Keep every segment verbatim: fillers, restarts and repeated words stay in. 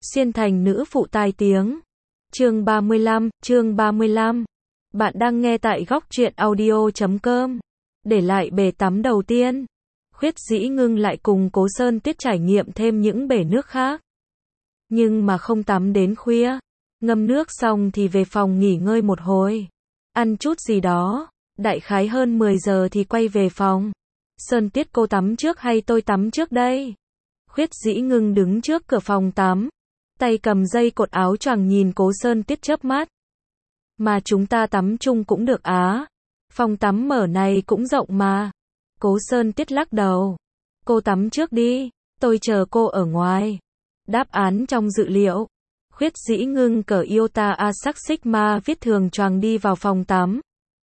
Xuyên thành nữ phụ tai tiếng. Chương ba mươi lăm, chương ba mươi lăm. Bạn đang nghe tại góc truyện audio chấm com. Để lại bể tắm đầu tiên, Khuyết Dĩ Ngưng lại cùng Cố Sơn Tuyết trải nghiệm thêm những bể nước khác. Nhưng mà không tắm đến khuya. Ngâm nước xong thì về phòng nghỉ ngơi một hồi. Ăn chút gì đó. Đại khái hơn mười giờ thì quay về phòng. Sơn Tuyết, cô tắm trước hay tôi tắm trước đây? Khuyết Dĩ Ngưng đứng trước cửa phòng tắm, tay cầm dây cột áo choàng nhìn Cố Sơn Tuyết chớp mắt. Mà chúng ta tắm chung cũng được á. Phòng tắm mở này cũng rộng mà. Cố Sơn Tuyết lắc đầu. Cô tắm trước đi, tôi chờ cô ở ngoài. Đáp án trong dự liệu. Khuyết Dĩ Ngưng cởi Iota Asac Sigma viết thường choàng đi vào phòng tắm.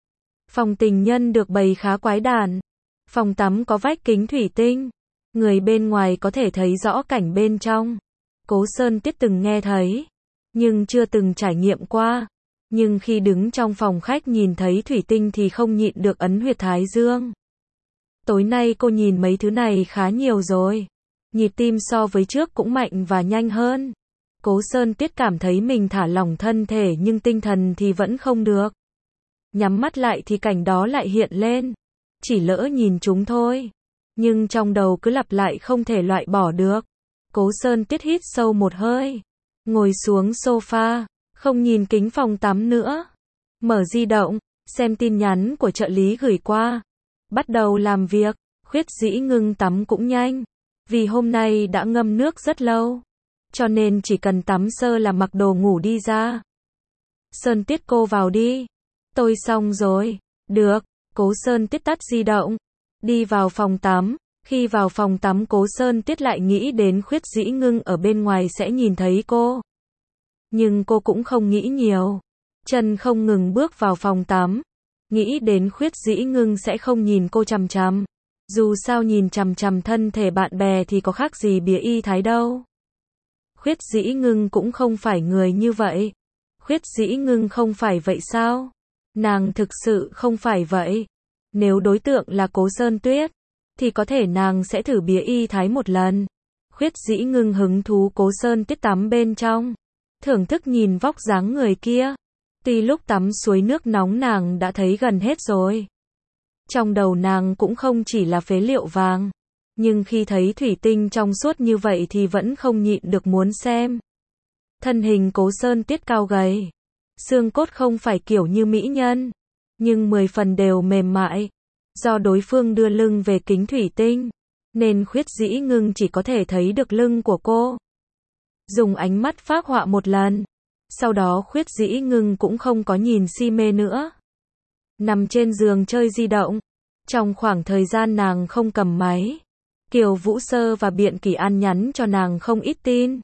Phòng tình nhân được bày khá quái đản. Phòng tắm có vách kính thủy tinh. Người bên ngoài có thể thấy rõ cảnh bên trong. Cố Sơn Tuyết từng nghe thấy, nhưng chưa từng trải nghiệm qua. Nhưng khi đứng trong phòng khách nhìn thấy thủy tinh thì không nhịn được ấn huyệt thái dương. Tối nay cô nhìn mấy thứ này khá nhiều rồi. Nhịp tim so với trước cũng mạnh và nhanh hơn. Cố Sơn Tuyết cảm thấy mình thả lỏng thân thể nhưng tinh thần thì vẫn không được. Nhắm mắt lại thì cảnh đó lại hiện lên. Chỉ lỡ nhìn chúng thôi. Nhưng trong đầu cứ lặp lại không thể loại bỏ được. Cố Sơn Tuyết hít sâu một hơi. Ngồi xuống sofa. Không nhìn kính phòng tắm nữa. Mở di động. Xem tin nhắn của trợ lý gửi qua. Bắt đầu làm việc. Khuyết Dĩ Ngưng tắm cũng nhanh. Vì hôm nay đã ngâm nước rất lâu. Cho nên chỉ cần tắm sơ là mặc đồ ngủ đi ra. Sơn Tuyết, cô vào đi. Tôi xong rồi. Được. Cố Sơn Tuyết tắt di động. Đi vào phòng tắm. Khi vào phòng tắm Cố Sơn Tuyết lại nghĩ đến Khuyết Dĩ Ngưng ở bên ngoài sẽ nhìn thấy cô. Nhưng cô cũng không nghĩ nhiều. Chân không ngừng bước vào phòng tắm. Nghĩ đến Khuyết Dĩ Ngưng sẽ không nhìn cô chằm chằm. Dù sao nhìn chằm chằm thân thể bạn bè thì có khác gì bía y thái đâu. Khuyết Dĩ Ngưng cũng không phải người như vậy. Khuyết Dĩ Ngưng không phải vậy sao? Nàng thực sự không phải vậy. Nếu đối tượng là Cố Sơn Tuyết, thì có thể nàng sẽ thử bía y thái một lần. Khuyết Dĩ Ngưng hứng thú Cố Sơn Tuyết tắm bên trong. Thưởng thức nhìn vóc dáng người kia. Tuy lúc tắm suối nước nóng nàng đã thấy gần hết rồi. Trong đầu nàng cũng không chỉ là phế liệu vàng. Nhưng khi thấy thủy tinh trong suốt như vậy thì vẫn không nhịn được muốn xem. Thân hình Cố Sơn Tuyết cao gầy. Xương cốt không phải kiểu như mỹ nhân. Nhưng mười phần đều mềm mại. Do đối phương đưa lưng về kính thủy tinh. Nên Khuyết Dĩ Ngưng chỉ có thể thấy được lưng của cô. Dùng ánh mắt phác họa một lần. Sau đó Khuyết Dĩ Ngưng cũng không có nhìn si mê nữa. Nằm trên giường chơi di động. Trong khoảng thời gian nàng không cầm máy, Kiều Vũ Sơ và Biện Kỳ An nhắn cho nàng không ít tin.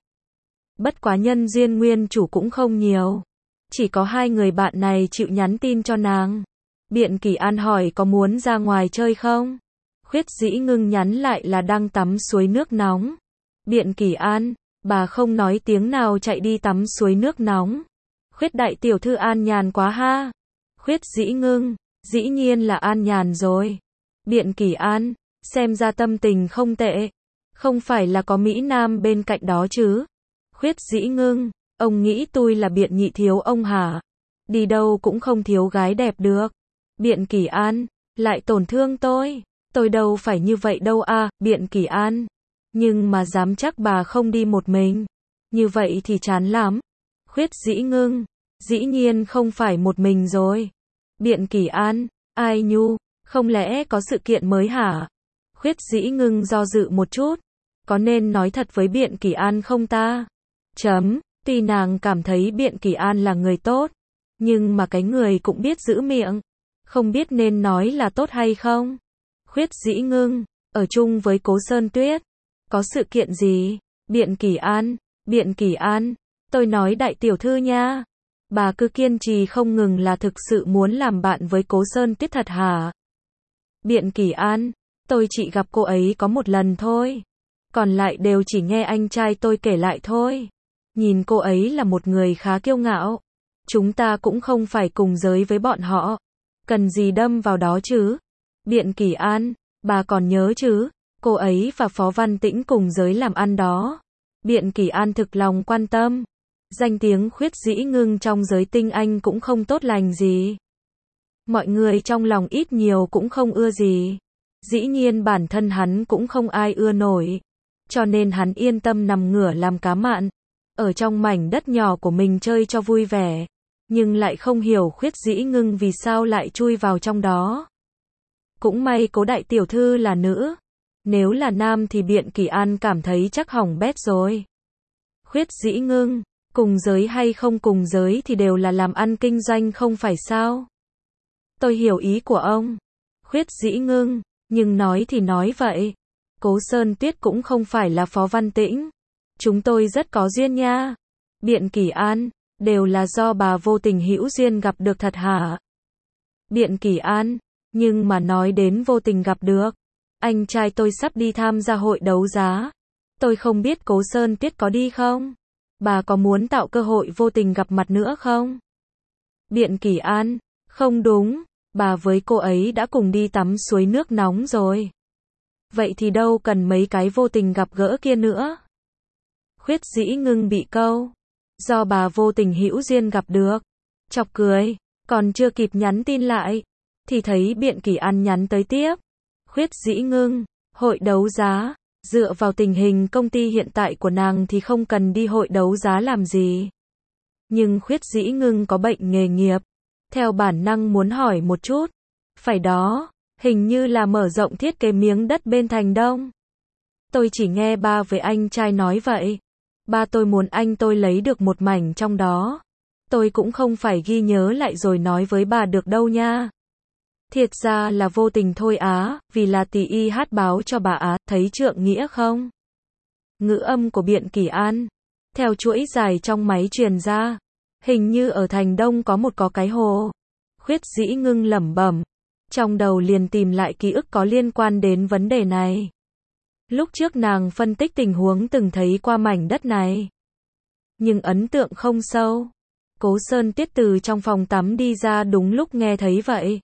Bất quá nhân duyên nguyên chủ cũng không nhiều. Chỉ có hai người bạn này chịu nhắn tin cho nàng. Biện Kỳ An hỏi có muốn ra ngoài chơi không? Khuyết Dĩ Ngưng nhắn lại là đang tắm suối nước nóng. Biện Kỳ An, bà không nói tiếng nào chạy đi tắm suối nước nóng. Khuyết đại tiểu thư an nhàn quá ha. Khuyết Dĩ Ngưng, dĩ nhiên là an nhàn rồi. Biện Kỳ An, xem ra tâm tình không tệ. Không phải là có Mỹ Nam bên cạnh đó chứ? Khuyết Dĩ Ngưng, ông nghĩ tôi là Biện nhị thiếu ông hả? Đi đâu cũng không thiếu gái đẹp được. Biện Kỳ An, lại tổn thương tôi. Tôi đâu phải như vậy đâu à, Biện Kỳ An. Nhưng mà dám chắc bà không đi một mình. Như vậy thì chán lắm. Khuyết Dĩ Ngưng, dĩ nhiên không phải một mình rồi. Biện Kỳ An, ai nhu, không lẽ có sự kiện mới hả? Khuyết Dĩ Ngưng do dự một chút. Có nên nói thật với Biện Kỳ An không ta? Chấm, tuy nàng cảm thấy Biện Kỳ An là người tốt. Nhưng mà cái người cũng biết giữ miệng. Không biết nên nói là tốt hay không? Khuyết Dĩ Ngưng, ở chung với Cố Sơn Tuyết. Có sự kiện gì? Biện Kỳ An, Biện Kỳ An, tôi nói đại tiểu thư nha. Bà cứ kiên trì không ngừng là thực sự muốn làm bạn với Cố Sơn Tuyết thật hả? Biện Kỳ An, tôi chỉ gặp cô ấy có một lần thôi. Còn lại đều chỉ nghe anh trai tôi kể lại thôi. Nhìn cô ấy là một người khá kiêu ngạo. Chúng ta cũng không phải cùng giới với bọn họ. Cần gì đâm vào đó chứ? Biện Kỳ An, bà còn nhớ chứ? Cô ấy và Phó Văn Tĩnh cùng giới làm ăn đó. Biện Kỳ An thực lòng quan tâm. Danh tiếng Khuyết Dĩ Ngưng trong giới tinh anh cũng không tốt lành gì. Mọi người trong lòng ít nhiều cũng không ưa gì. Dĩ nhiên bản thân hắn cũng không ai ưa nổi. Cho nên hắn yên tâm nằm ngửa làm cá mặn. Ở trong mảnh đất nhỏ của mình chơi cho vui vẻ. Nhưng lại không hiểu Khuyết Dĩ Ngưng vì sao lại chui vào trong đó. Cũng may Cố đại tiểu thư là nữ. Nếu là nam thì Biện Kỳ An cảm thấy chắc hỏng bét rồi. Khuyết Dĩ Ngưng, cùng giới hay không cùng giới thì đều là làm ăn kinh doanh không phải sao? Tôi hiểu ý của ông. Khuyết Dĩ Ngưng, nhưng nói thì nói vậy. Cố Sơn Tuyết cũng không phải là Phó Văn Tĩnh. Chúng tôi rất có duyên nha. Biện Kỳ An, đều là do bà vô tình hữu duyên gặp được thật hả? Biện Kỳ An, nhưng mà nói đến vô tình gặp được. Anh trai tôi sắp đi tham gia hội đấu giá. Tôi không biết Cố Sơn Tuyết có đi không? Bà có muốn tạo cơ hội vô tình gặp mặt nữa không? Biện Kỳ An, không đúng. Bà với cô ấy đã cùng đi tắm suối nước nóng rồi. Vậy thì đâu cần mấy cái vô tình gặp gỡ kia nữa. Khuyết Dĩ Ngưng bị câu. Do bà vô tình hữu duyên gặp được. Chọc cười. Còn chưa kịp nhắn tin lại. Thì thấy Biện Kỳ An nhắn tới tiếp. Khuyết Dĩ Ngưng, hội đấu giá. Dựa vào tình hình công ty hiện tại của nàng thì không cần đi hội đấu giá làm gì. Nhưng Khuyết Dĩ Ngưng có bệnh nghề nghiệp. Theo bản năng muốn hỏi một chút. Phải đó, hình như là mở rộng thiết kế miếng đất bên Thành Đông. Tôi chỉ nghe ba với anh trai nói vậy. Ba tôi muốn anh tôi lấy được một mảnh trong đó. Tôi cũng không phải ghi nhớ lại rồi nói với bà được đâu nha. Thiệt ra là vô tình thôi á, vì là tỷ y hát báo cho bà á, thấy trượng nghĩa không? Ngữ âm của Biện Kỳ An. Theo chuỗi dài trong máy truyền ra. Hình như ở Thành Đông có một có cái hồ. Khuyết Dĩ Ngưng lẩm bẩm. Trong đầu liền tìm lại ký ức có liên quan đến vấn đề này. Lúc trước nàng phân tích tình huống từng thấy qua mảnh đất này. Nhưng ấn tượng không sâu. Cố Sơn Tuyết từ trong phòng tắm đi ra đúng lúc nghe thấy vậy.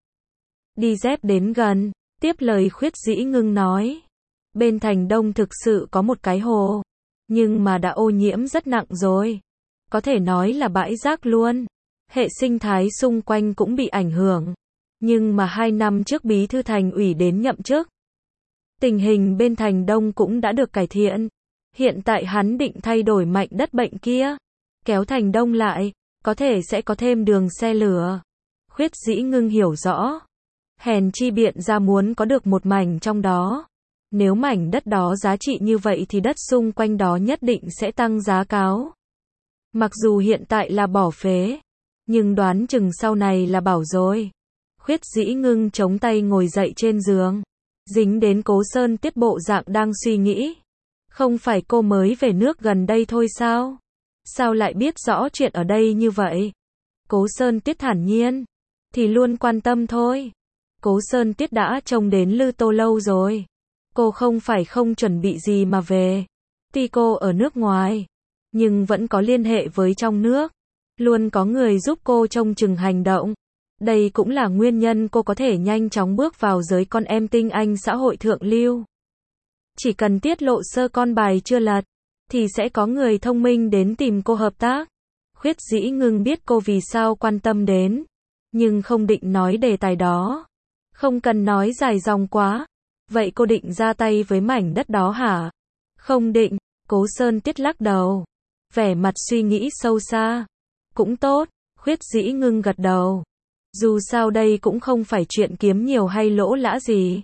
Đi dép đến gần, tiếp lời Khuyết Dĩ Ngưng nói. Bên Thành Đông thực sự có một cái hồ. Nhưng mà đã ô nhiễm rất nặng rồi. Có thể nói là bãi rác luôn. Hệ sinh thái xung quanh cũng bị ảnh hưởng. Nhưng mà hai năm trước bí thư thành ủy đến nhậm chức. Tình hình bên Thành Đông cũng đã được cải thiện. Hiện tại hắn định thay đổi mảnh đất bệnh kia. Kéo Thành Đông lại, có thể sẽ có thêm đường xe lửa. Khuyết Dĩ Ngưng hiểu rõ. Hèn chi Biện ra muốn có được một mảnh trong đó. Nếu mảnh đất đó giá trị như vậy thì đất xung quanh đó nhất định sẽ tăng giá cao. Mặc dù hiện tại là bỏ phế, nhưng đoán chừng sau này là bảo rồi. Khuyết Dĩ Ngưng chống tay ngồi dậy trên giường. Dính đến Cố Sơn Tuyết bộ dạng đang suy nghĩ. Không phải cô mới về nước gần đây thôi sao? Sao lại biết rõ chuyện ở đây như vậy? Cố Sơn Tuyết thản nhiên. Thì luôn quan tâm thôi. Cố Sơn Tuyết đã trông đến Lư Tô lâu rồi. Cô không phải không chuẩn bị gì mà về. Tuy cô ở nước ngoài, nhưng vẫn có liên hệ với trong nước. Luôn có người giúp cô trông chừng hành động. Đây cũng là nguyên nhân cô có thể nhanh chóng bước vào giới con em tinh anh xã hội thượng lưu. Chỉ cần tiết lộ sơ con bài chưa lật, thì sẽ có người thông minh đến tìm cô hợp tác. Khuyết Dĩ Ngưng biết cô vì sao quan tâm đến, nhưng không định nói đề tài đó. Không cần nói dài dòng quá. Vậy cô định ra tay với mảnh đất đó hả? Không định. Cố Sơn Tuyết lắc đầu. Vẻ mặt suy nghĩ sâu xa. Cũng tốt. Khuyết Dĩ Ngưng gật đầu. Dù sao đây cũng không phải chuyện kiếm nhiều hay lỗ lã gì.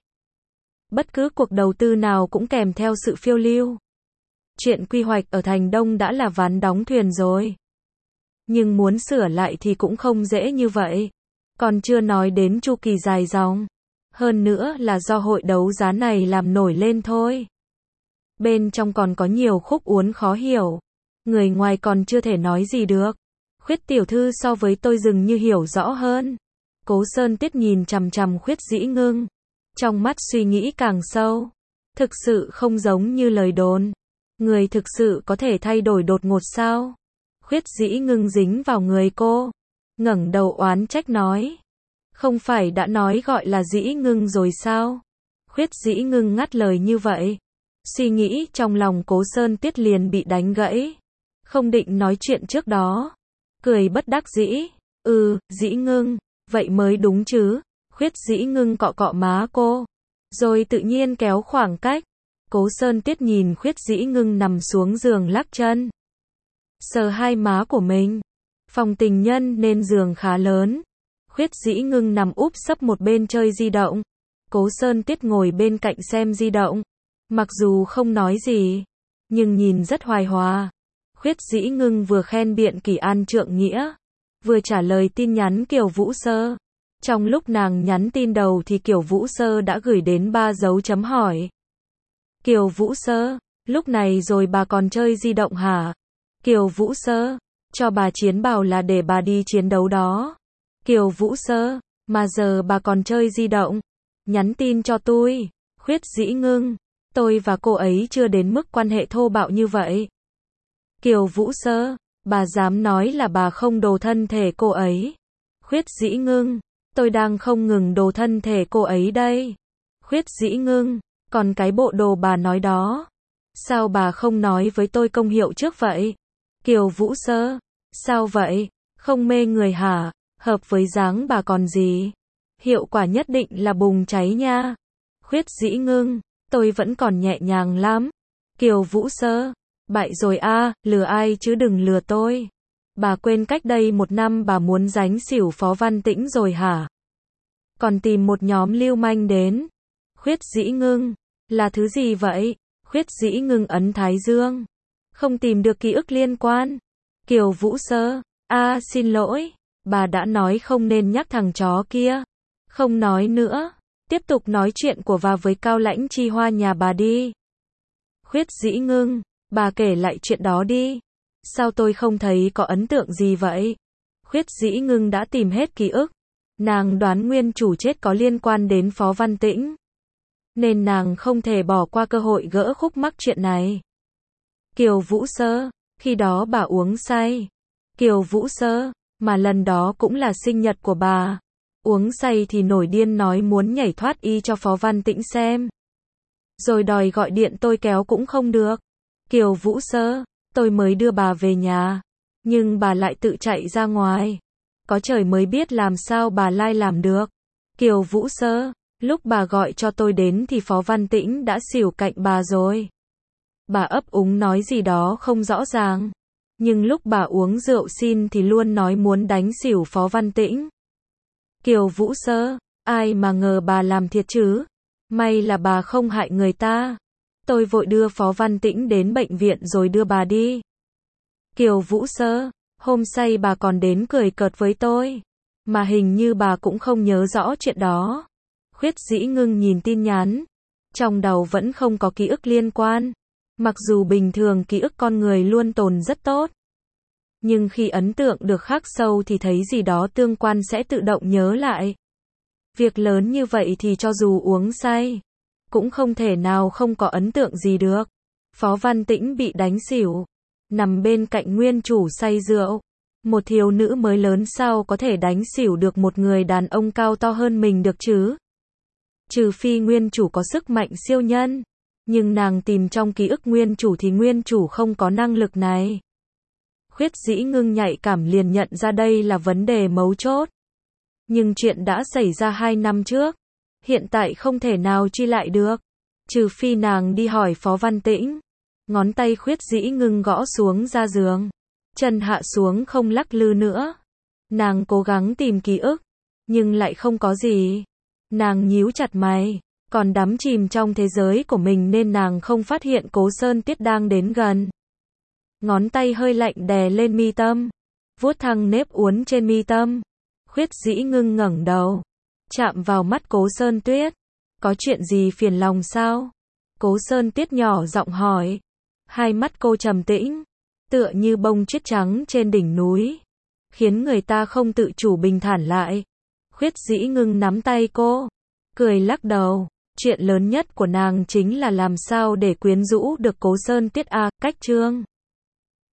Bất cứ cuộc đầu tư nào cũng kèm theo sự phiêu lưu. Chuyện quy hoạch ở Thành Đông đã là ván đóng thuyền rồi. Nhưng muốn sửa lại thì cũng không dễ như vậy. Còn chưa nói đến chu kỳ dài dòng. Hơn nữa là do hội đấu giá này làm nổi lên thôi. Bên trong còn có nhiều khúc uốn khó hiểu. Người ngoài còn chưa thể nói gì được. Khuyết tiểu thư so với tôi dường như hiểu rõ hơn. Cố Sơn Tuyết nhìn chằm chằm Khuyết Dĩ Ngưng. Trong mắt suy nghĩ càng sâu. Thực sự không giống như lời đồn. Người thực sự có thể thay đổi đột ngột sao? Khuyết Dĩ Ngưng dính vào người cô. Ngẩng đầu oán trách nói. Không phải đã nói gọi là Dĩ Ngưng rồi sao? Khuyết Dĩ Ngưng ngắt lời như vậy. Suy nghĩ trong lòng Cố Sơn Tiết liền bị đánh gãy. Không định nói chuyện trước đó. Cười bất đắc dĩ. Ừ, Dĩ Ngưng, vậy mới đúng chứ. Khuyết Dĩ Ngưng cọ cọ má cô. Rồi tự nhiên kéo khoảng cách. Cố Sơn Tiết nhìn Khuyết Dĩ Ngưng nằm xuống giường lắc chân. Sờ hai má của mình. Phòng tình nhân nên giường khá lớn. Khuyết Dĩ Ngưng nằm úp sấp một bên chơi di động. Cố Sơn Tiết ngồi bên cạnh xem di động. Mặc dù không nói gì, nhưng nhìn rất hoài hòa. Khuyết Dĩ Ngưng vừa khen biện Kỳ An trượng nghĩa, vừa trả lời tin nhắn Kiều Vũ Sơ. Trong lúc nàng nhắn tin đầu thì Kiều Vũ Sơ đã gửi đến ba dấu chấm hỏi. Kiều Vũ Sơ, lúc này rồi bà còn chơi di động hả? Kiều Vũ Sơ, cho bà chiến bào là để bà đi chiến đấu đó. Kiều Vũ Sơ, mà giờ bà còn chơi di động? Nhắn tin cho tôi. Khuyết Dĩ Ngưng, tôi và cô ấy chưa đến mức quan hệ thô bạo như vậy. Kiều Vũ Sơ, bà dám nói là bà không đồ thân thể cô ấy. Khuyết Dĩ Ngưng, tôi đang không ngừng đồ thân thể cô ấy đây. Khuyết Dĩ Ngưng, còn cái bộ đồ bà nói đó, sao bà không nói với tôi công hiệu trước vậy? Kiều Vũ Sơ, sao vậy? Không mê người hả? Hợp với dáng bà còn gì? Hiệu quả nhất định là bùng cháy nha. Khuyết Dĩ Ngưng, tôi vẫn còn nhẹ nhàng lắm. Kiều Vũ Sơ, bại rồi a, lừa ai chứ đừng lừa tôi. Bà quên cách đây một năm bà muốn giánh xỉu Phó Văn Tĩnh rồi hả? Còn tìm một nhóm lưu manh đến. Khuyết Dĩ Ngưng, là thứ gì vậy? Khuyết Dĩ Ngưng ấn thái dương. Không tìm được ký ức liên quan. Kiều Vũ Sơ, a xin lỗi, bà đã nói không nên nhắc thằng chó kia. Không nói nữa, tiếp tục nói chuyện của bà với Cao Lãnh Chi Hoa nhà bà đi. Khuyết Dĩ Ngưng, bà kể lại chuyện đó đi. Sao tôi không thấy có ấn tượng gì vậy? Khuyết Dĩ Ngưng đã tìm hết ký ức. Nàng đoán nguyên chủ chết có liên quan đến Phó Văn Tĩnh, nên nàng không thể bỏ qua cơ hội gỡ khúc mắc chuyện này. Kiều Vũ Sơ, khi đó bà uống say. Kiều Vũ Sơ, mà lần đó cũng là sinh nhật của bà. Uống say thì nổi điên nói muốn nhảy thoát y cho Phó Văn Tĩnh xem. Rồi đòi gọi điện tôi kéo cũng không được. Kiều Vũ Sơ, tôi mới đưa bà về nhà, nhưng bà lại tự chạy ra ngoài. Có trời mới biết làm sao bà lai làm được. Kiều Vũ Sơ, lúc bà gọi cho tôi đến thì Phó Văn Tĩnh đã xỉu cạnh bà rồi. Bà ấp úng nói gì đó không rõ ràng. Nhưng lúc bà uống rượu xin thì luôn nói muốn đánh xỉu Phó Văn Tĩnh. Kiều Vũ Sơ, ai mà ngờ bà làm thiệt chứ. May là bà không hại người ta. Tôi vội đưa Phó Văn Tĩnh đến bệnh viện rồi đưa bà đi. Kiều Vũ Sơ, hôm say bà còn đến cười cợt với tôi. Mà hình như bà cũng không nhớ rõ chuyện đó. Khuyết Dĩ Ngưng nhìn tin nhắn. Trong đầu vẫn không có ký ức liên quan. Mặc dù bình thường ký ức con người luôn tồn rất tốt. Nhưng khi ấn tượng được khắc sâu thì thấy gì đó tương quan sẽ tự động nhớ lại. Việc lớn như vậy thì cho dù uống say, cũng không thể nào không có ấn tượng gì được. Phó Văn Tĩnh bị đánh xỉu, nằm bên cạnh nguyên chủ say rượu. Một thiếu nữ mới lớn sao có thể đánh xỉu được một người đàn ông cao to hơn mình được chứ? Trừ phi nguyên chủ có sức mạnh siêu nhân. Nhưng nàng tìm trong ký ức nguyên chủ thì nguyên chủ không có năng lực này. Khuyết Dĩ Ngưng nhạy cảm liền nhận ra đây là vấn đề mấu chốt. Nhưng chuyện đã xảy ra hai năm trước. Hiện tại không thể nào truy lại được. Trừ phi nàng đi hỏi Phó Văn Tĩnh. Ngón tay Khuyết Dĩ Ngưng gõ xuống ra giường. Chân hạ xuống không lắc lư nữa. Nàng cố gắng tìm ký ức. Nhưng lại không có gì. Nàng nhíu chặt mày. Còn đắm chìm trong thế giới của mình nên nàng không phát hiện Cố Sơn Tiết đang đến gần. Ngón tay hơi lạnh đè lên mi tâm. Vuốt thẳng nếp uốn trên mi tâm. Khuyết Dĩ Ngưng ngẩng đầu. Chạm vào mắt Cố Sơn Tuyết. Có chuyện gì phiền lòng sao? Cố Sơn Tiết nhỏ giọng hỏi. Hai mắt cô trầm tĩnh. Tựa như bông tuyết trắng trên đỉnh núi. Khiến người ta không tự chủ bình thản lại. Khuyết Dĩ Ngưng nắm tay cô. Cười lắc đầu. Chuyện lớn nhất của nàng chính là làm sao để quyến rũ được Cố Sơn Tiết a, cách chương.